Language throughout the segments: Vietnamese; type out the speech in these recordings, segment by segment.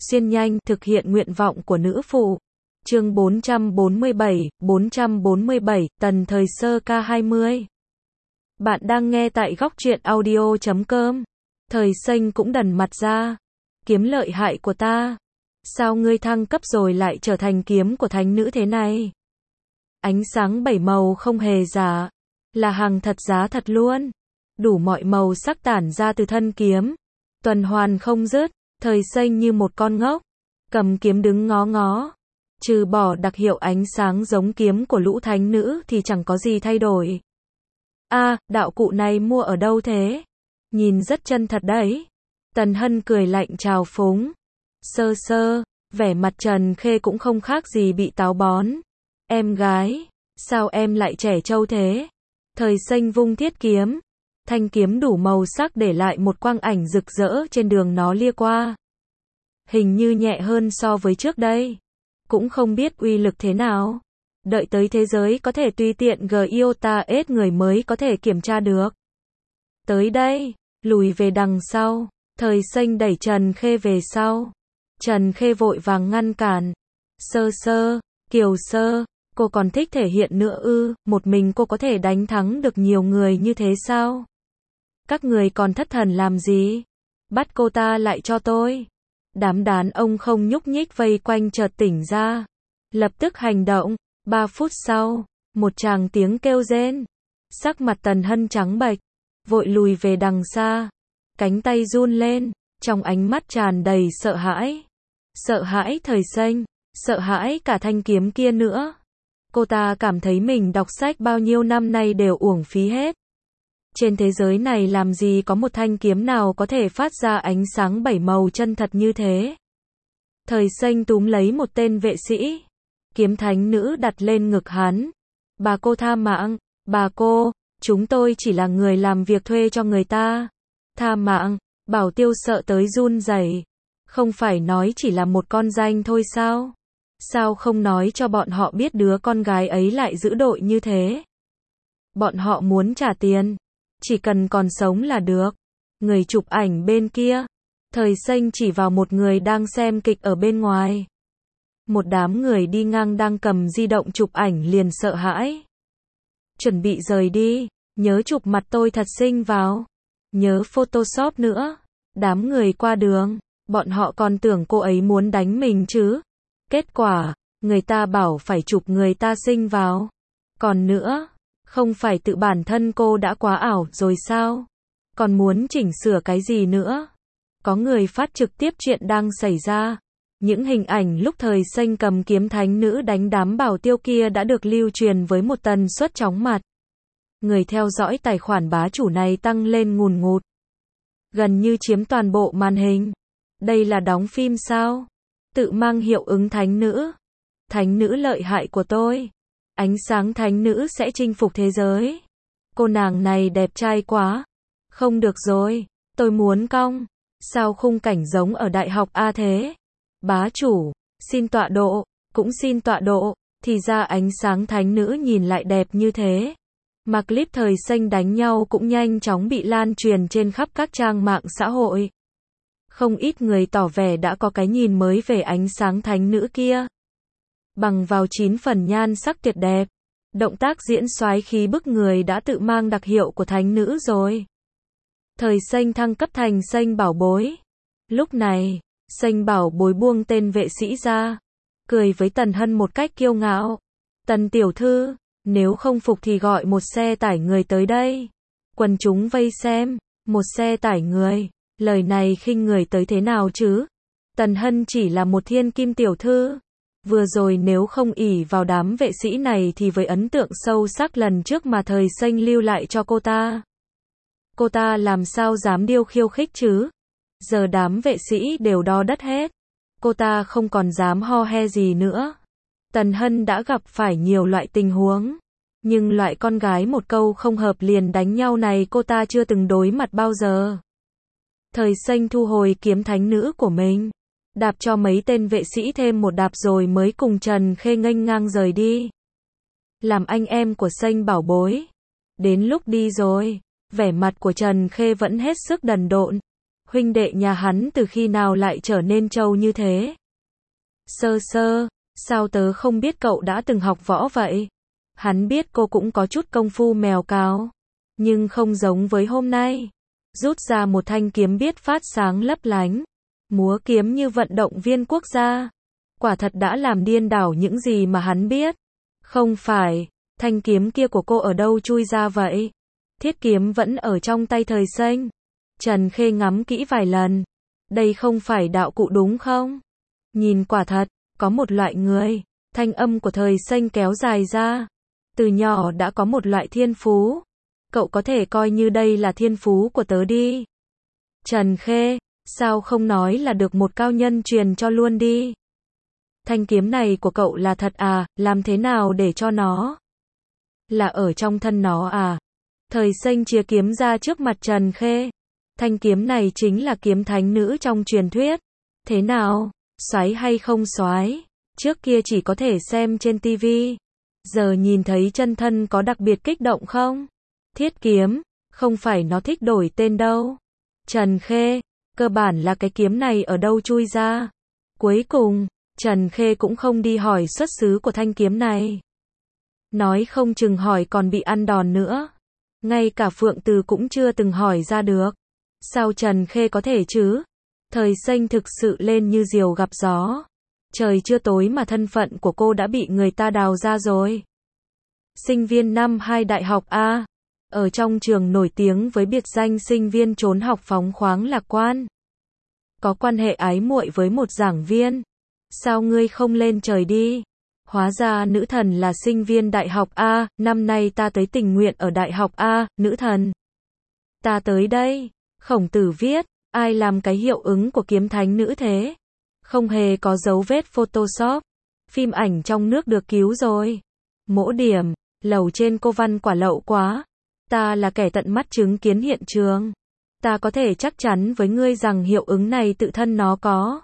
xuyên nhanh, thực hiện nguyện vọng của nữ phụ. Chương 447, Tần thời sơ K20. Bạn đang nghe tại góc truyện audio.com. Thời xanh cũng đần mặt ra. Kiếm lợi hại của ta. Sao ngươi thăng cấp rồi lại trở thành kiếm của thánh nữ thế này? Ánh sáng 7 màu không hề giả. Là hàng thật giá thật luôn. Đủ mọi màu sắc tản ra từ thân kiếm. Tuần hoàn không dứt. Thời xanh như một con ngốc. Cầm kiếm đứng ngó ngó. Trừ bỏ đặc hiệu ánh sáng giống kiếm của lũ thánh nữ thì chẳng có gì thay đổi. Đạo cụ này mua ở đâu thế? Nhìn rất chân thật đấy. Tần Hân cười lạnh trào phúng. Sơ, vẻ mặt Trần Khê cũng không khác gì bị táo bón. Em gái, sao em lại trẻ trâu thế? Thời xanh vung thiết kiếm. Thanh kiếm đủ màu sắc để lại một quang ảnh rực rỡ trên đường nó lia qua. Hình như nhẹ hơn so với trước đây. Cũng không biết uy lực thế nào. Đợi tới thế giới có thể tùy tiện GIOTA-S người mới có thể kiểm tra được. Tới đây, lùi về đằng sau. Thời xanh đẩy Trần Khê về sau. Trần Khê vội vàng ngăn cản. Sơ, Kiều Sơ, cô còn thích thể hiện nữa ư? Một mình cô có thể đánh thắng được nhiều người như thế sao? Các người còn thất thần làm gì? Bắt cô ta lại cho tôi. Đám đàn ông không nhúc nhích vây quanh chợt tỉnh ra. Lập tức hành động. 3 phút sau, một tràng tiếng kêu rên. Sắc mặt Tần Hân trắng bệch, vội lùi về đằng xa. Cánh tay run lên, trong ánh mắt tràn đầy sợ hãi. Sợ hãi thời xanh, sợ hãi cả thanh kiếm kia nữa. Cô ta cảm thấy mình đọc sách bao nhiêu năm nay đều uổng phí hết. Trên thế giới này làm gì có một thanh kiếm nào có thể phát ra ánh sáng 7 màu chân thật như thế. Thời xanh túm lấy một tên vệ sĩ. Kiếm thánh nữ đặt lên ngực hắn. Bà cô tha mạng, bà cô, chúng tôi chỉ là người làm việc thuê cho người ta. Tha mạng, Bảo Tiêu sợ tới run rẩy. Không phải nói chỉ là một con danh thôi sao? Sao không nói cho bọn họ biết đứa con gái ấy lại dữ dội như thế? Bọn họ muốn trả tiền. Chỉ cần còn sống là được. Người chụp ảnh bên kia. Thời xanh chỉ vào một người đang xem kịch ở bên ngoài. Một đám người đi ngang đang cầm di động chụp ảnh liền sợ hãi. Chuẩn bị rời đi. Nhớ chụp mặt tôi thật xinh vào. Nhớ Photoshop nữa. Đám người qua đường. Bọn họ còn tưởng cô ấy muốn đánh mình chứ. Kết quả, người ta bảo phải chụp người ta xinh vào. Còn nữa, không phải tự bản thân cô đã quá ảo rồi sao? Còn muốn chỉnh sửa cái gì nữa? Có người phát trực tiếp chuyện đang xảy ra. Những hình ảnh lúc thời xanh cầm kiếm thánh nữ đánh đám Bảo Tiêu kia đã được lưu truyền với một tần suất chóng mặt. Người theo dõi tài khoản bá chủ này tăng lên ngùn ngụt. Gần như chiếm toàn bộ màn hình. Đây là đóng phim sao? Tự mang hiệu ứng thánh nữ. Thánh nữ lợi hại của tôi. Ánh sáng thánh nữ sẽ chinh phục thế giới. Cô nàng này đẹp trai quá. Không được rồi, tôi muốn cong. Sao khung cảnh giống ở đại học A thế? Bá chủ, xin tọa độ, cũng xin tọa độ. Thì ra ánh sáng thánh nữ nhìn lại đẹp như thế. Mà clip thời xanh đánh nhau cũng nhanh chóng bị lan truyền trên khắp các trang mạng xã hội. Không ít người tỏ vẻ đã có cái nhìn mới về ánh sáng thánh nữ kia. Bằng vào 9 phần nhan sắc tuyệt đẹp. Động tác diễn soái khí bức người đã tự mang đặc hiệu của thánh nữ rồi. Thời xanh thăng cấp thành xanh bảo bối. Lúc này, xanh bảo bối buông tên vệ sĩ ra. Cười với Tần Hân một cách kiêu ngạo. Tần tiểu thư, nếu không phục thì gọi một xe tải người tới đây. Quần chúng vây xem, một xe tải người. Lời này khinh người tới thế nào chứ? Tần Hân chỉ là một thiên kim tiểu thư. Vừa rồi nếu không ỷ vào đám vệ sĩ này thì với ấn tượng sâu sắc lần trước mà thời xanh lưu lại cho cô ta làm sao dám điêu khiêu khích chứ? Giờ đám vệ sĩ đều đo đất hết. Cô ta không còn dám ho he gì nữa. Tần Hân đã gặp phải nhiều loại tình huống. Nhưng loại con gái một câu không hợp liền đánh nhau này cô ta chưa từng đối mặt bao giờ. Thời xanh thu hồi kiếm thánh nữ của mình. Đạp cho mấy tên vệ sĩ thêm một đạp rồi mới cùng Trần Khê nghênh ngang rời đi. Làm anh em của xanh bảo bối. Đến lúc đi rồi, vẻ mặt của Trần Khê vẫn hết sức đần độn. huynh đệ nhà hắn từ khi nào lại trở nên trâu như thế? Sơ sơ, sao tớ không biết cậu đã từng học võ vậy? Hắn biết cô cũng có chút công phu mèo cào, nhưng không giống với hôm nay. Rút ra một thanh kiếm biết phát sáng lấp lánh, múa kiếm như vận động viên quốc gia. Quả thật đã làm điên đảo những gì mà hắn biết. Không phải, thanh kiếm kia của cô ở đâu chui ra vậy? Thiết kiếm vẫn ở trong tay Thời Xanh. Trần Khê ngắm kỹ vài lần. Đây không phải đạo cụ đúng không? Nhìn quả thật, có một loại người. Thanh âm của Thời Xanh kéo dài ra. Từ nhỏ đã có một loại thiên phú. Cậu có thể coi như đây là thiên phú của tớ đi. Trần Khê, sao không nói là được một cao nhân truyền cho luôn đi? Thanh kiếm này của cậu là thật à, làm thế nào để cho nó? Là ở trong thân nó à? Thời Xanh chìa kiếm ra trước mặt Trần Khê. Thanh kiếm này chính là kiếm thánh nữ trong truyền thuyết. Thế nào? Xoái hay không xoái? Trước kia chỉ có thể xem trên tivi. Giờ nhìn thấy chân thân có đặc biệt kích động không? Thiết kiếm, không phải nó thích đổi tên đâu. Trần Khê, cơ bản là cái kiếm này ở đâu chui ra. Cuối cùng, Trần Khê cũng không đi hỏi xuất xứ của thanh kiếm này. Nói không chừng hỏi còn bị ăn đòn nữa. Ngay cả Phượng Từ cũng chưa từng hỏi ra được. Sao Trần Khê có thể chứ? Thời Xanh thực sự lên như diều gặp gió. Trời chưa tối mà thân phận của cô đã bị người ta đào ra rồi. Sinh viên năm 2 đại học A. Ở trong trường nổi tiếng với biệt danh sinh viên trốn học phóng khoáng lạc quan. Có quan hệ ái muội với một giảng viên. Sao ngươi không lên trời đi? Hóa ra nữ thần là sinh viên đại học A, năm nay ta tới tình nguyện ở đại học A, nữ thần. Ta tới đây. Khổng Tử viết, ai làm cái hiệu ứng của kiếm thánh nữ thế? Không hề có dấu vết Photoshop. Phim ảnh trong nước được cứu rồi. Mỗ điểm, lầu trên cô văn quả lậu quá. Ta là kẻ tận mắt chứng kiến hiện trường. Ta có thể chắc chắn với ngươi rằng hiệu ứng này tự thân nó có.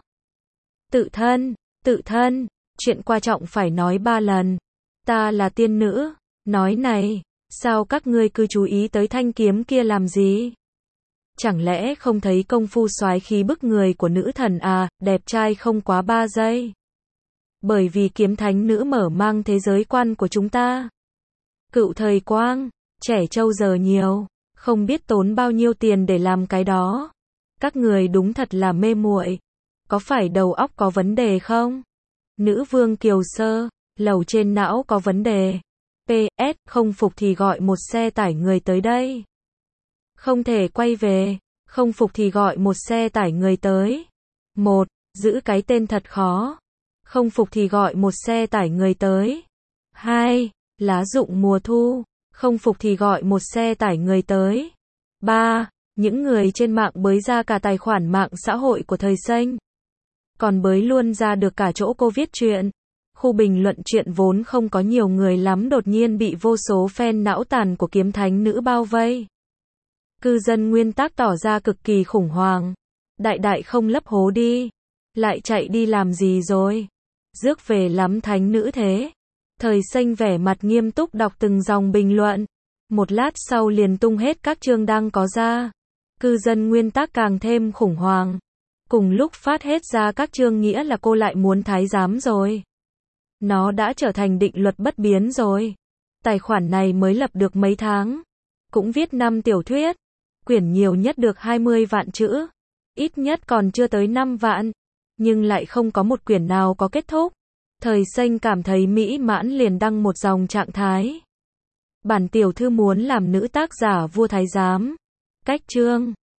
Tự thân, chuyện quan trọng phải nói 3 lần. Ta là tiên nữ. Nói này, sao các ngươi cứ chú ý tới thanh kiếm kia làm gì? Chẳng lẽ không thấy công phu soái khí bức người của nữ thần à, đẹp trai không quá 3 giây. Bởi vì kiếm thánh nữ mở mang thế giới quan của chúng ta. Cựu thời quang, trẻ trâu giờ nhiều, không biết tốn bao nhiêu tiền để làm cái đó. Các người đúng thật là mê muội. Có phải đầu óc có vấn đề không? Nữ vương Kiều Sơ, lầu trên não có vấn đề. PS, không phục thì gọi một xe tải người tới đây. Không thể quay về, không phục thì gọi một xe tải người tới. 1. Giữ cái tên thật khó. Không phục thì gọi một xe tải người tới. 2. Lá rụng mùa thu. Không phục thì gọi một xe tải người tới. 3. Những người trên mạng bới ra cả tài khoản mạng xã hội của Thời Xanh. Còn bới luôn ra được cả chỗ cô viết chuyện. Khu bình luận chuyện vốn không có nhiều người lắm đột nhiên bị vô số fan não tàn của kiếm thánh nữ bao vây. Cư dân nguyên tắc tỏ ra cực kỳ khủng hoảng. Đại không lấp hố đi. Lại chạy đi làm gì rồi? Rước về lắm thánh nữ thế. Thời Xanh vẻ mặt nghiêm túc đọc từng dòng bình luận. Một lát sau liền tung hết các chương đang có ra. Cư dân nguyên tắc càng thêm khủng hoảng. Cùng lúc phát hết ra các chương nghĩa là cô lại muốn thái giám rồi. Nó đã trở thành định luật bất biến rồi. Tài khoản này mới lập được mấy tháng. Cũng viết 5 tiểu thuyết. Quyển nhiều nhất được 20 vạn chữ. Ít nhất còn chưa tới 5 vạn. Nhưng lại không có một quyển nào có kết thúc. Thời Xanh cảm thấy mỹ mãn liền đăng một dòng trạng thái. Bản tiểu thư muốn làm nữ tác giả vua thái giám. Cách chương.